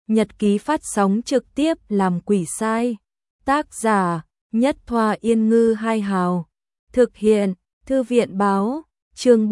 Nhật ký phát sóng trực tiếp làm quỷ sai. Tác giả: Nhất Thoa Yên Ngư Hai Hào. Thực hiện: Thư viện báo. Chương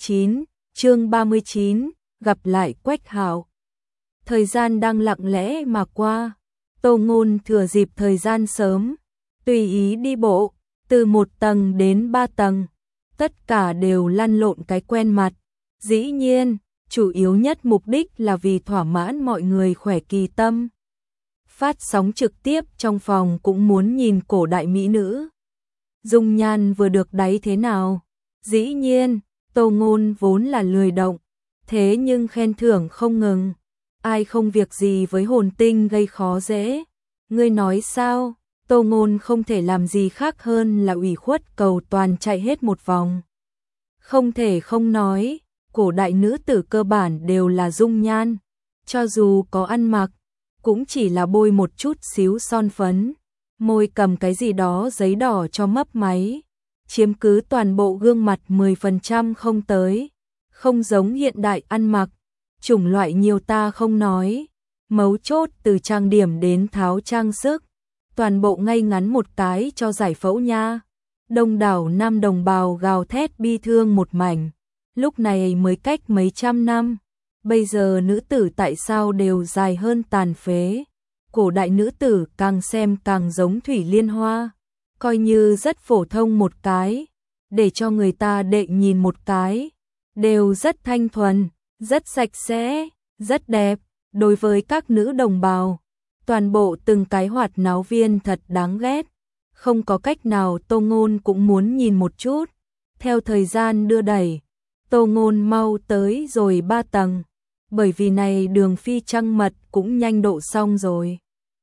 39, gặp lại Quách Hạo. Thời gian đang lặng lẽ mà qua. Tô Ngôn thừa dịp thời gian sớm, tùy ý đi bộ, từ 1 tầng đến 3 tầng. Tất cả đều lăn lộn cái quen mặt. Dĩ nhiên, chủ yếu nhất mục đích là vì thỏa mãn mọi người khỏe kỳ tâm. Phát sóng trực tiếp trong phòng cũng muốn nhìn cổ đại mỹ nữ. Dung nhan vừa được đáy thế nào? Dĩ nhiên, Tô Ngôn vốn là lười động, thế nhưng khen thưởng không ngừng. Ai không việc gì với hồn tinh gây khó dễ. Ngươi nói sao? Tô Ngôn không thể làm gì khác hơn là ủy khuất cầu toàn chạy hết một vòng. Không thể không nói, cổ đại nữ tử cơ bản đều là dung nhan. Cho dù có ăn mặc, cũng chỉ là bôi một chút xíu son phấn, môi cầm cái gì đó giấy đỏ cho mấp máy, chiếm cứ toàn bộ gương mặt 10% không tới. Không giống hiện đại ăn mặc, chủng loại nhiều ta không nói, mấu chốt từ trang điểm đến tháo trang sức, toàn bộ ngay ngắn một cái cho giải phẫu nha. Đông đảo nam đồng bào gào thét bi thương một mảnh. Lúc này mới cách mấy trăm năm, bây giờ nữ tử tại sao đều dài hơn tàn phế. Cổ đại nữ tử càng xem càng giống thủy liên hoa, coi như rất phổ thông một cái, để cho người ta đệ nhìn một cái, đều rất thanh thuần, rất sạch sẽ, rất đẹp. Đối với các nữ đồng bào, toàn bộ từng cái hoạt náo viên thật đáng ghét. Không có cách nào, Tô Ngôn cũng muốn nhìn một chút. Theo thời gian đưa đẩy, Tô Ngôn mau tới rồi 3 tầng, bởi vì này đường phi trăng mật cũng nhanh độ xong rồi.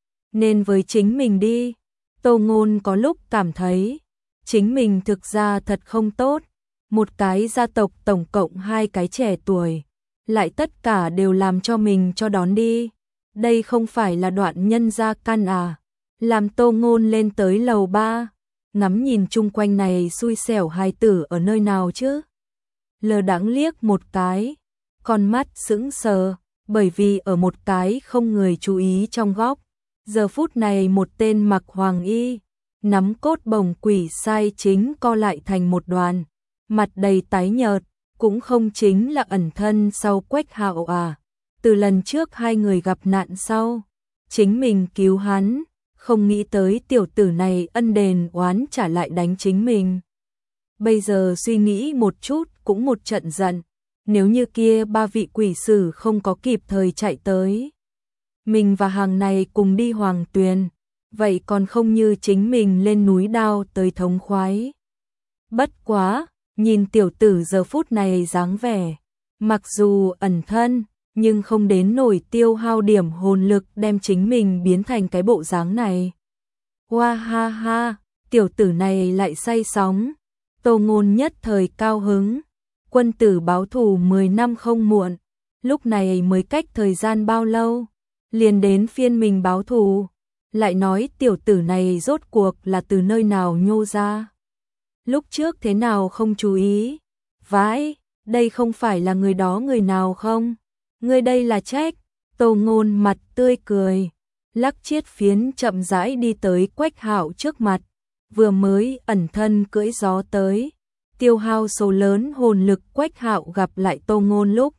Nên với chính mình đi, Tô Ngôn có lúc cảm thấy chính mình thực ra thật không tốt. Một cái gia tộc tổng cộng 2 cái trẻ tuổi, lại tất cả đều làm cho mình cho đón đi. Đây không phải là đoạn nhân gia căn à? Làm Tô Ngôn lên tới lầu 3, ngắm nhìn chung quanh này xui xẻo hài tử ở nơi nào chứ? Lờ đãng liếc một cái, con mắt sững sờ, bởi vì ở một cái không người chú ý trong góc, giờ phút này một tên mặc hoàng y, nắm cốt bồng quỷ sai chính co lại thành một đoàn, mặt đầy tái nhợt, cũng không chính là ẩn thân sau Quách Hạo à? Từ lần trước 2 người gặp nạn sau, chính mình cứu hắn, không nghĩ tới tiểu tử này ân đền oán trả lại đánh chính mình. Bây giờ suy nghĩ một chút cũng một trận giận, nếu như kia 3 vị quỷ sử không có kịp thời chạy tới, mình và hàng này cùng đi Hoàng Tuyền, vậy còn không như chính mình lên núi đao tới thống khoái. Bất quá, nhìn tiểu tử giờ phút này dáng vẻ, mặc dù ẩn thân, nhưng không đến nổi tiêu hao điểm hồn lực đem chính mình biến thành cái bộ dáng này. Hoa ha ha, tiểu tử này lại say sóng. Tô Ngôn nhất thời cao hứng, quân tử báo thù 10 năm không muộn, lúc này mới cách thời gian bao lâu, liền đến phiên mình báo thù, lại nói tiểu tử này rốt cuộc là từ nơi nào nhô ra. Lúc trước thế nào không chú ý, vãi, đây không phải là người đó người nào không? Người đây là trách. Tô Ngôn mặt tươi cười, lắc chiết phiến chậm rãi đi tới Quách Hạo trước mặt, vừa mới ẩn thân cưỡi gió tới, tiêu hao số lớn hồn lực. Quách Hạo gặp lại Tô Ngôn lúc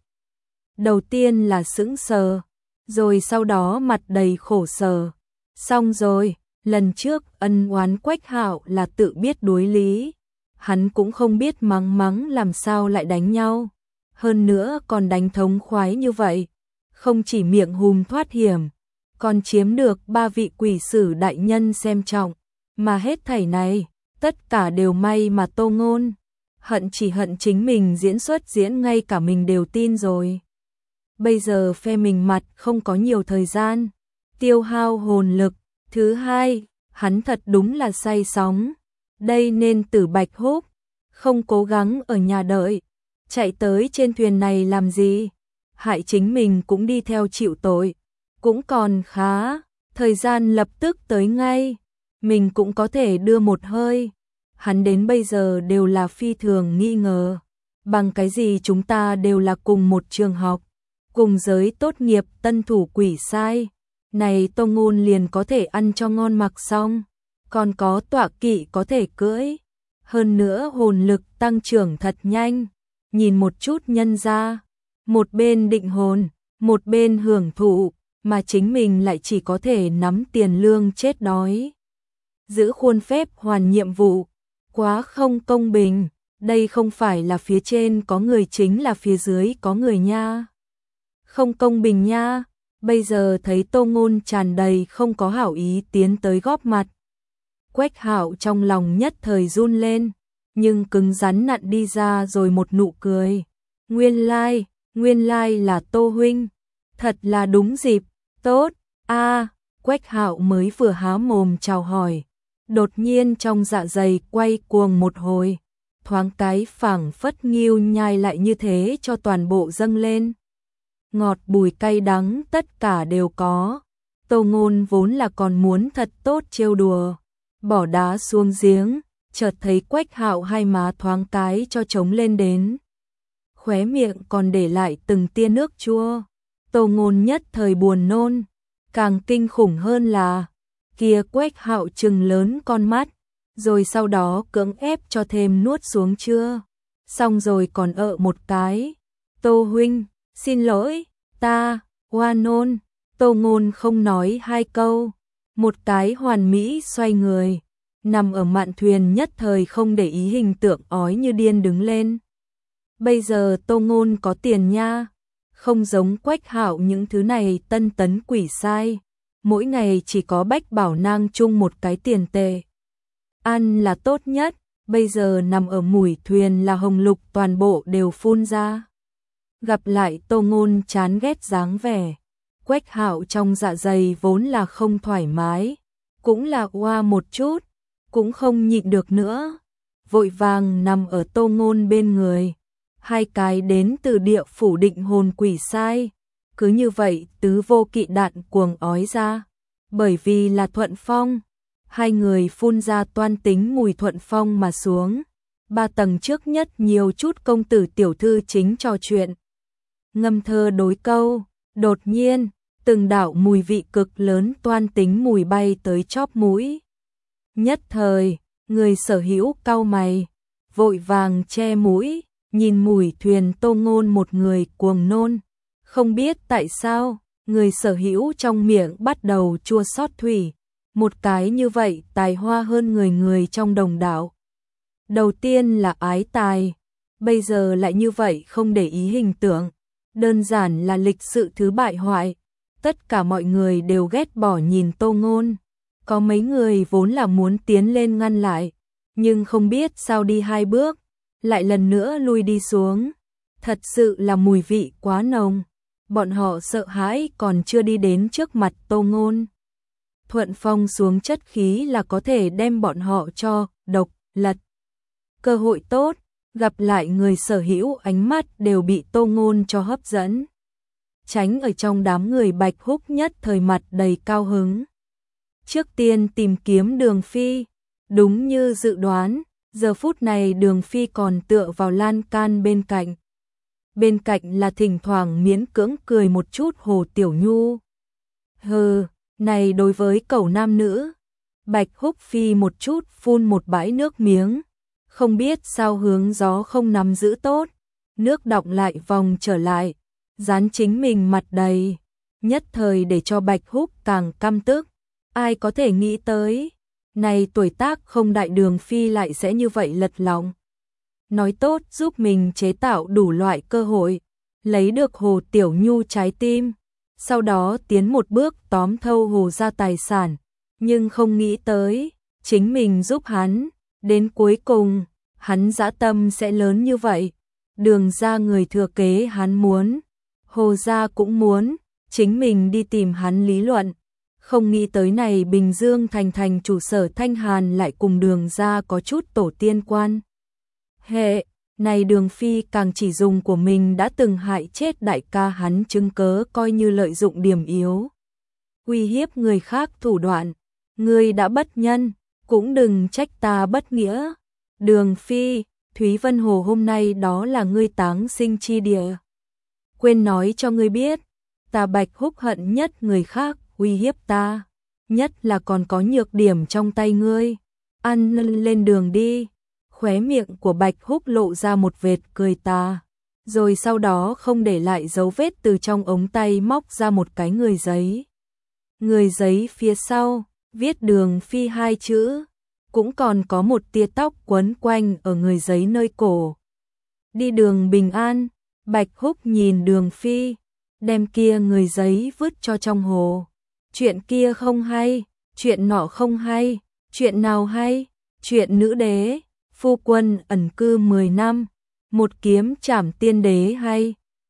đầu tiên là sững sờ, rồi sau đó mặt đầy khổ sở. Xong rồi, lần trước ân oán Quách Hạo là tự biết đối lý, hắn cũng không biết mắng làm sao lại đánh nhau, hơn nữa còn đánh thống khoái như vậy, không chỉ miệng hùm thoát hiểm, còn chiếm được 3 vị quỷ sử đại nhân xem trọng, mà hết thảy này, tất cả đều may mà Tô Ngôn chỉ hận chính mình diễn xuất diễn ngay cả mình đều tin rồi. Bây giờ phe mình mặt không có nhiều thời gian, tiêu hao hồn lực. Thứ hai, hắn thật đúng là say sóng, đây nên Tử Bạch Húc, không cố gắng ở nhà đợi, chạy tới trên thuyền này làm gì, hại chính mình cũng đi theo chịu tội, cũng còn khá, thời gian lập tức tới ngay, mình cũng có thể đưa một hơi. Hắn đến bây giờ đều là phi thường nghi ngờ, bằng cái gì chúng ta đều là cùng một trường học, cùng giới tốt nghiệp tân thủ quỷ sai. Này Tô Ngôn liền có thể ăn cho ngon mặc xong, còn có tọa kỵ có thể cưỡi. Hơn nữa hồn lực tăng trưởng thật nhanh, nhìn một chút nhân ra, một bên định hồn, một bên hưởng thụ, mà chính mình lại chỉ có thể nắm tiền lương chết đói. Giữ khuôn phép hoàn nhiệm vụ, quá không công bình, đây không phải là phía trên có người chính là phía dưới có người nha. Không công bình nha. Bây giờ thấy Tô Ngôn tràn đầy không có hảo ý tiến tới góp mặt. Quách Hạo trong lòng nhất thời run lên, nhưng cứng rắn nặn đi ra rồi một nụ cười. Nguyên lai là Tô huynh, thật là đúng dịp, tốt, Quách Hạo mới vừa há mồm chào hỏi, đột nhiên trong dạ dày quay cuồng một hồi, thoáng cái phảng phất nghiêu nhai lại như thế cho toàn bộ dâng lên. Ngọt bùi cay đắng tất cả đều có. Tô Ngôn vốn là còn muốn thật tốt trêu đùa, bỏ đá xuống giếng, chợt thấy Quách Hạo hai má thoáng cái cho trống lên đến. Khóe miệng còn để lại từng tia nước chua. Tô Ngôn nhất thời buồn nôn, càng kinh khủng hơn là kia Quách Hạo trừng lớn con mắt, rồi sau đó cưỡng ép cho thêm nuốt xuống chưa. Xong rồi còn một cái. Tô huynh, xin lỗi, ta, hoa nôn. Tô Ngôn không nói hai câu, một cái hoàn mỹ xoay người, nằm ở mạn thuyền nhất thời không để ý hình tượng ói như điên đứng lên. Bây giờ Tô Ngôn có tiền nha, không giống Quách Hạo những thứ này tân tấn quỷ sai, mỗi ngày chỉ có Bách Bảo Nang chung một cái tiền tệ. Ăn là tốt nhất, bây giờ nằm ở mũi thuyền là hồng lục toàn bộ đều phun ra. Gặp lại Tô Ngôn chán ghét dáng vẻ, Quách Hạo trong dạ dày vốn là không thoải mái, cũng là oa một chút, cũng không nhịn được nữa, vội vàng nằm ở Tô Ngôn bên người. Hai cái đến từ địa phủ định hồn quỷ sai, cứ như vậy tứ vô kỵ đạn cuồng ói ra, bởi vì là thuận phong, hai người phun ra toan tính mùi thuận phong mà xuống. 3 tầng trước nhất nhiều chút công tử tiểu thư chính trò chuyện, ngâm thơ đối câu, đột nhiên, từng đạo mùi vị cực lớn toan tính mùi bay tới chóp mũi. Nhất thời, người sở hữu cau mày, vội vàng che mũi, nhìn mùi thuyền Tô Ngôn một người cuồng nôn. Không biết tại sao, người sở hữu trong miệng bắt đầu chua xót thủy, một cái như vậy tài hoa hơn người trong đồng đạo. Đầu tiên là ái tài, bây giờ lại như vậy không để ý hình tượng, đơn giản là lịch sự thứ bại hoại. Tất cả mọi người đều ghét bỏ nhìn Tô Ngôn, có mấy người vốn là muốn tiến lên ngăn lại, nhưng không biết sao đi 2 bước, lại lần nữa lui đi xuống. Thật sự là mùi vị quá nồng, bọn họ sợ hãi còn chưa đi đến trước mặt Tô Ngôn. Thuận phong xuống chất khí là có thể đem bọn họ cho độc lật. Cơ hội tốt, gặp lại người sở hữu ánh mắt đều bị Tô Ngôn cho hấp dẫn. Tránh ở trong đám người Bạch Húc nhất thời mặt đầy cao hứng. Trước tiên tìm kiếm Đường Phi, đúng như dự đoán, giờ phút này Đường Phi còn tựa vào lan can bên cạnh. Bên cạnh là thỉnh thoảng miễn cưỡng cười một chút Hồ Tiểu Nhu. Hừ, này đối với cẩu nam nữ. Bạch Húc Phi một chút phun một bãi nước miếng, không biết sao hướng gió không nắm giữ tốt, nước đọng lại vòng trở lại, dán chính mình mặt đầy, nhất thời để cho Bạch Húc càng căm tức. Ai có thể nghĩ tới, này tuổi tác không đại Đường Phi lại sẽ như vậy lật lọng. Nói tốt giúp mình chế tạo đủ loại cơ hội, lấy được Hồ Tiểu Nhu trái tim, sau đó tiến một bước tóm thâu Hồ ra tài sản, nhưng không nghĩ tới, chính mình giúp hắn, đến cuối cùng, hắn dã tâm sẽ lớn như vậy. Đường ra người thừa kế hắn muốn, Hồ gia cũng muốn, chính mình đi tìm hắn lý luận. Không nghĩ tới này Bình Dương thành chủ sở Thanh Hàn lại cùng Đường ra có chút tổ tiên quan hệ, này Đường Phi càng chỉ dùng của mình đã từng hại chết đại ca hắn chứng cớ coi như lợi dụng điểm yếu, uy hiếp người khác thủ đoạn. Ngươi đã bất nhân, cũng đừng trách ta bất nghĩa. Đường Phi, Thúy Vân Hồ hôm nay đó là ngươi táng sinh chi địa. quên nói cho ngươi biết, ta Bạch Húc hận nhất người khác uy hiếp ta, nhất là còn có nhược điểm trong tay ngươi. Ăn lên đường đi. Khóe miệng của Bạch Húc lộ ra một vệt cười tà, rồi sau đó không để lại dấu vết từ trong ống tay móc ra một cái người giấy. Người giấy phía sau, viết Đường Phi 2 chữ, cũng còn có một tia tóc quấn quanh ở người giấy nơi cổ. Đi đường bình an. Bạch Húc nhìn Đường Phi, đem kia người giấy vứt cho trong hồ. Chuyện kia không hay, chuyện nọ không hay, chuyện nào hay? Chuyện nữ đế, phu quân ẩn cư 10 năm, một kiếm trảm tiên đế hay?